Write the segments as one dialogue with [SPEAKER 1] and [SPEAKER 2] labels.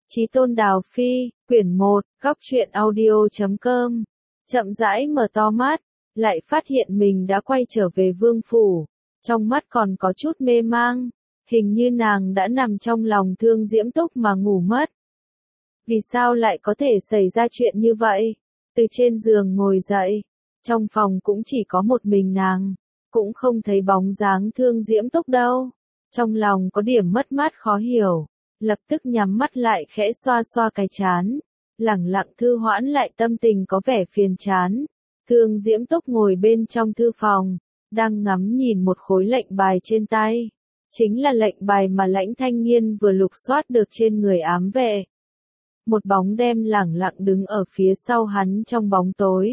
[SPEAKER 1] Chí Tôn Đào Phi, quyển 1, góc truyện audio.com. Chậm rãi mở to mắt, lại phát hiện mình đã quay trở về vương phủ. Trong mắt còn có chút mê mang, hình như nàng đã nằm trong lòng Thương Diễm Túc mà ngủ mất. Vì sao lại có thể xảy ra chuyện như vậy? Từ trên giường ngồi dậy, trong phòng cũng chỉ có một mình nàng, cũng không thấy bóng dáng Thương Diễm Túc đâu. Trong lòng có điểm mất mát khó hiểu, lập tức nhắm mắt lại khẽ xoa xoa cái trán, lẳng lặng thư hoãn lại tâm tình có vẻ phiền chán. Thương Diễm Túc ngồi bên trong thư phòng, đang ngắm nhìn một khối lệnh bài trên tay. Chính là lệnh bài mà Lãnh Thanh Nghiên vừa lục soát được trên người ám vệ. Một bóng đen lẳng lặng đứng ở phía sau hắn trong bóng tối.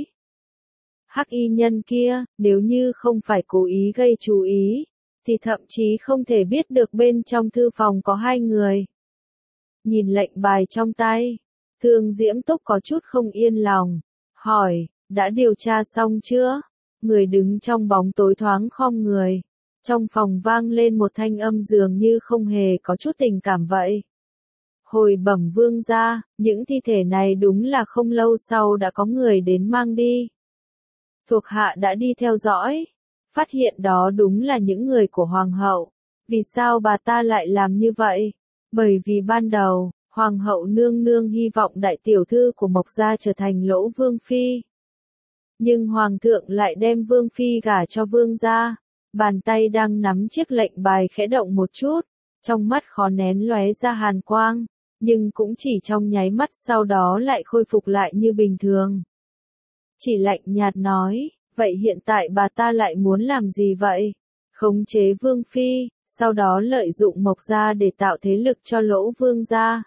[SPEAKER 1] Hắc y nhân kia, nếu như không phải cố ý gây chú ý, thì thậm chí không thể biết được bên trong thư phòng có hai người. Nhìn lệnh bài trong tay, Thương Diễm Túc có chút không yên lòng, hỏi, đã điều tra xong chưa? Người đứng trong bóng tối thoáng khom người. Trong phòng vang lên một thanh âm dường như không hề có chút tình cảm vậy. Hồi bẩm vương gia, những thi thể này đúng là không lâu sau đã có người đến mang đi. Thuộc hạ đã đi theo dõi, phát hiện đó đúng là những người của hoàng hậu. Vì sao bà ta lại làm như vậy? Bởi vì ban đầu, hoàng hậu nương nương hy vọng đại tiểu thư của Mộc gia trở thành Lỗ vương phi. Nhưng hoàng thượng lại đem vương phi gả cho vương gia. Bàn tay đang nắm chiếc lệnh bài khẽ động một chút, trong mắt khó nén lóe ra hàn quang, nhưng cũng chỉ trong nháy mắt sau đó lại khôi phục lại như bình thường. Chỉ lạnh nhạt nói, vậy hiện tại bà ta lại muốn làm gì vậy? Khống chế vương phi, sau đó lợi dụng Mộc gia để tạo thế lực cho Lỗ vương gia.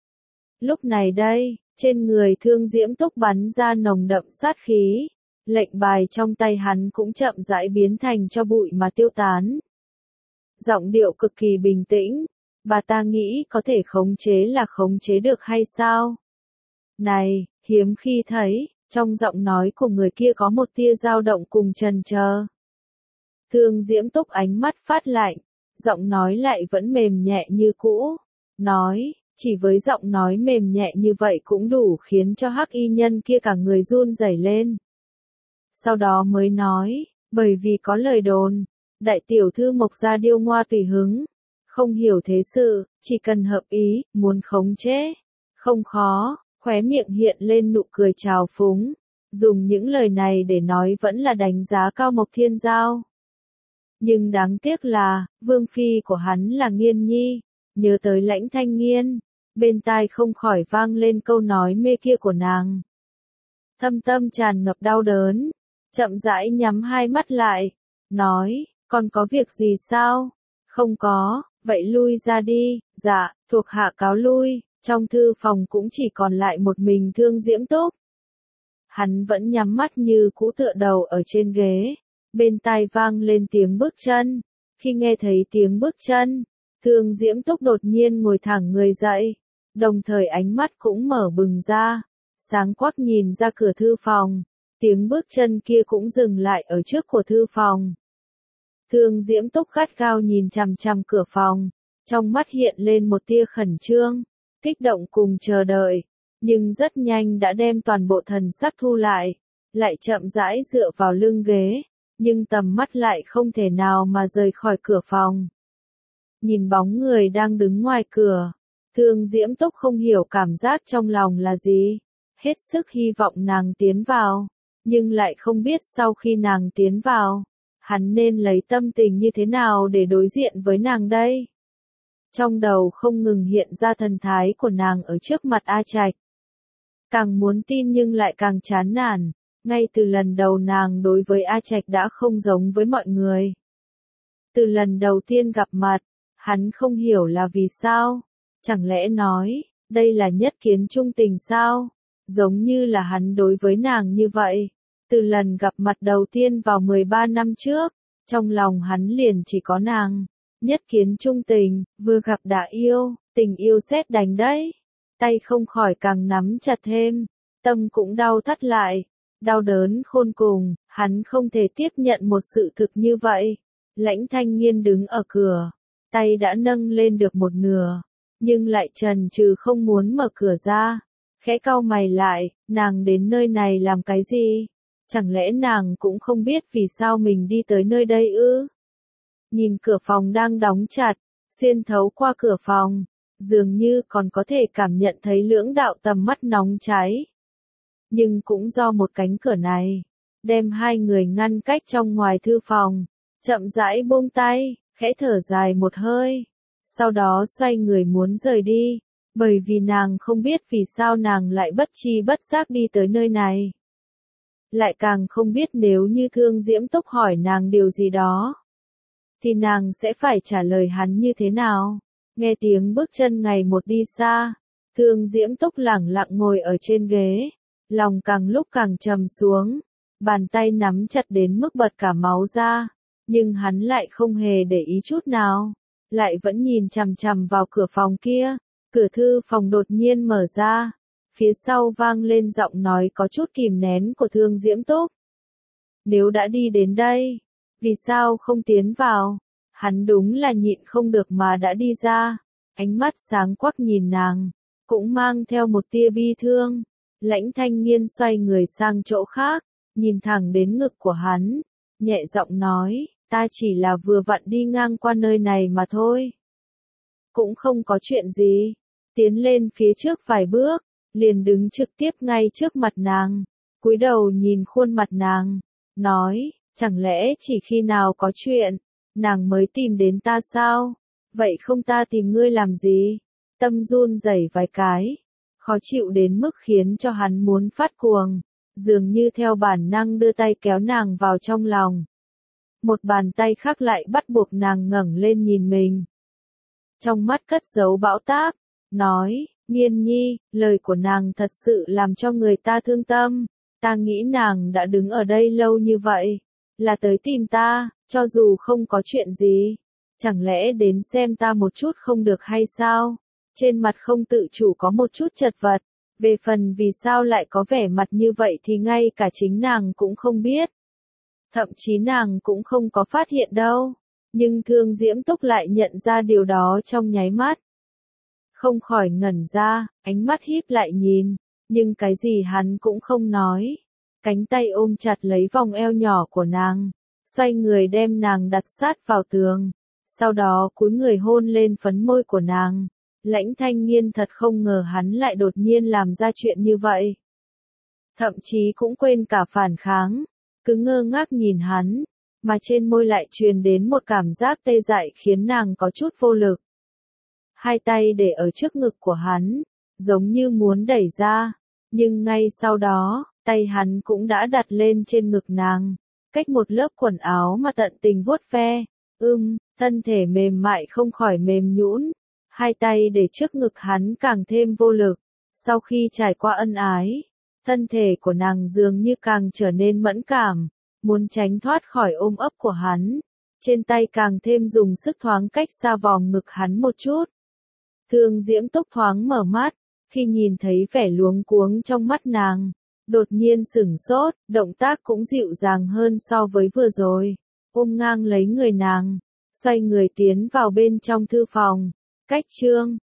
[SPEAKER 1] Lúc này đây, trên người Thương Diễm Túc bắn ra nồng đậm sát khí. Lệnh bài trong tay hắn cũng chậm rãi biến thành cho bụi mà tiêu tán. Giọng điệu cực kỳ bình tĩnh, bà ta nghĩ có thể khống chế là khống chế được hay sao? Này, hiếm khi thấy, trong giọng nói của người kia có một tia dao động cùng chần chờ. Thương Diễm Túc ánh mắt phát lạnh, giọng nói lại vẫn mềm nhẹ như cũ, nói, chỉ với giọng nói mềm nhẹ như vậy cũng đủ khiến cho hắc y nhân kia cả người run rẩy lên. Sau đó mới nói, bởi vì có lời đồn, đại tiểu thư Mộc gia điêu ngoa tùy hứng, không hiểu thế sự, chỉ cần hợp ý, muốn khống chế, không khó, khóe miệng hiện lên nụ cười trào phúng, dùng những lời này để nói vẫn là đánh giá cao Mộc Thiên Giao. Nhưng đáng tiếc là, vương phi của hắn là Nghiên Nhi, nhớ tới Lãnh Thanh Nghiên, bên tai không khỏi vang lên câu nói mê kia của nàng. Thâm tâm tràn ngập đau đớn, chậm rãi nhắm hai mắt lại, nói, còn có việc gì sao? Không có, vậy lui ra đi. Dạ, thuộc hạ cáo lui. Trong thư phòng cũng chỉ còn lại một mình Thương Diễm Túc. Hắn vẫn nhắm mắt như cũ tựa đầu ở trên ghế, bên tai vang lên tiếng bước chân. Khi nghe thấy tiếng bước chân, Thương Diễm Túc đột nhiên ngồi thẳng người dậy, đồng thời ánh mắt cũng mở bừng ra, sáng quắc nhìn ra cửa thư phòng. Tiếng bước chân kia cũng dừng lại ở trước của thư phòng. Thương Diễm Túc gắt gao nhìn chằm chằm cửa phòng, trong mắt hiện lên một tia khẩn trương, kích động cùng chờ đợi, nhưng rất nhanh đã đem toàn bộ thần sắc thu lại chậm rãi dựa vào lưng ghế, nhưng tầm mắt lại không thể nào mà rời khỏi cửa phòng. Nhìn bóng người đang đứng ngoài cửa, Thương Diễm Túc không hiểu cảm giác trong lòng là gì, hết sức hy vọng nàng tiến vào. Nhưng lại không biết sau khi nàng tiến vào, hắn nên lấy tâm tình như thế nào để đối diện với nàng đây. Trong đầu không ngừng hiện ra thần thái của nàng ở trước mặt A Trạch. Càng muốn tin nhưng lại càng chán nản, ngay từ lần đầu nàng đối với A Trạch đã không giống với mọi người. Từ lần đầu tiên gặp mặt, hắn không hiểu là vì sao, chẳng lẽ nói, đây là nhất kiến chung tình sao? Giống như là hắn đối với nàng như vậy. Từ lần gặp mặt đầu tiên vào 13 năm trước, trong lòng hắn liền chỉ có nàng. Nhất kiến chung tình, vừa gặp đã yêu, tình yêu sét đánh đấy. Tay không khỏi càng nắm chặt thêm, tâm cũng đau thắt lại. Đau đớn khôn cùng, hắn không thể tiếp nhận một sự thực như vậy. Lãnh Thanh Nghiên đứng ở cửa, tay đã nâng lên được một nửa. nhưng lại chần chừ không muốn mở cửa ra. Khẽ cau mày lại, nàng đến nơi này làm cái gì? Chẳng lẽ nàng cũng không biết vì sao mình đi tới nơi đây ư? Nhìn cửa phòng đang đóng chặt, xuyên thấu qua cửa phòng, dường như còn có thể cảm nhận thấy lưỡng đạo tầm mắt nóng cháy. Nhưng cũng do một cánh cửa này, đem hai người ngăn cách trong ngoài thư phòng, chậm rãi buông tay, khẽ thở dài một hơi. Sau đó xoay người muốn rời đi, bởi vì nàng không biết vì sao nàng lại bất tri bất giác đi tới nơi này. Lại càng không biết nếu như Thương Diễm Túc hỏi nàng điều gì đó, thì nàng sẽ phải trả lời hắn như thế nào. Nghe tiếng bước chân ngày một đi xa, Thương Diễm Túc lẳng lặng ngồi ở trên ghế, lòng càng lúc càng trầm xuống, bàn tay nắm chặt đến mức bật cả máu ra, nhưng hắn lại không hề để ý chút nào, lại vẫn nhìn chằm chằm vào cửa phòng kia. Cửa thư phòng đột nhiên mở ra, phía sau vang lên giọng nói có chút kìm nén của Thương Diễm Túc. Nếu đã đi đến đây, vì sao không tiến vào? Hắn đúng là nhịn không được mà đã đi ra, ánh mắt sáng quắc nhìn nàng, cũng mang theo một tia bi thương. Lãnh Thanh Nghiên xoay người sang chỗ khác, nhìn thẳng đến ngực của hắn, nhẹ giọng nói, ta chỉ là vừa vặn đi ngang qua nơi này mà thôi. Cũng không có chuyện gì. Tiến lên phía trước vài bước, liền đứng trực tiếp ngay trước mặt nàng, cúi đầu nhìn khuôn mặt nàng, nói, chẳng lẽ chỉ khi nào có chuyện, nàng mới tìm đến ta sao? Vậy không ta tìm ngươi làm gì? Tâm run rẩy vài cái, khó chịu đến mức khiến cho hắn muốn phát cuồng, dường như theo bản năng đưa tay kéo nàng vào trong lòng. Một bàn tay khác lại bắt buộc nàng ngẩng lên nhìn mình. Trong mắt cất giấu bão táp, nói, Nghiên nhi, lời của nàng thật sự làm cho người ta thương tâm. Ta nghĩ nàng đã đứng ở đây lâu như vậy, là tới tìm ta, cho dù không có chuyện gì. Chẳng lẽ đến xem ta một chút không được hay sao? Trên mặt không tự chủ có một chút chật vật. Về phần vì sao lại có vẻ mặt như vậy thì ngay cả chính nàng cũng không biết. Thậm chí nàng cũng không có phát hiện đâu. Nhưng Thương Diễm Túc lại nhận ra điều đó trong nháy mắt. Không khỏi ngẩn ra, ánh mắt híp lại nhìn, nhưng cái gì hắn cũng không nói. Cánh tay ôm chặt lấy vòng eo nhỏ của nàng, xoay người đem nàng đặt sát vào tường, sau đó cúi người hôn lên phấn môi của nàng. Lãnh Thanh Nghiên thật không ngờ hắn lại đột nhiên làm ra chuyện như vậy. Thậm chí cũng quên cả phản kháng, cứ ngơ ngác nhìn hắn, mà trên môi lại truyền đến một cảm giác tê dại khiến nàng có chút vô lực. Hai tay để ở trước ngực của hắn, giống như muốn đẩy ra, nhưng ngay sau đó, tay hắn cũng đã đặt lên trên ngực nàng, cách một lớp quần áo mà tận tình vuốt ve. Thân thể mềm mại không khỏi mềm nhũn, hai tay để trước ngực hắn càng thêm vô lực. Sau khi trải qua ân ái, thân thể của nàng dường như càng trở nên mẫn cảm, muốn tránh thoát khỏi ôm ấp của hắn, trên tay càng thêm dùng sức thoáng cách xa vòng ngực hắn một chút. Thương Diễm Túc thoáng mở mắt, khi nhìn thấy vẻ luống cuống trong mắt nàng, đột nhiên sửng sốt, động tác cũng dịu dàng hơn so với vừa rồi, ôm ngang lấy người nàng, xoay người tiến vào bên trong thư phòng. Cách chương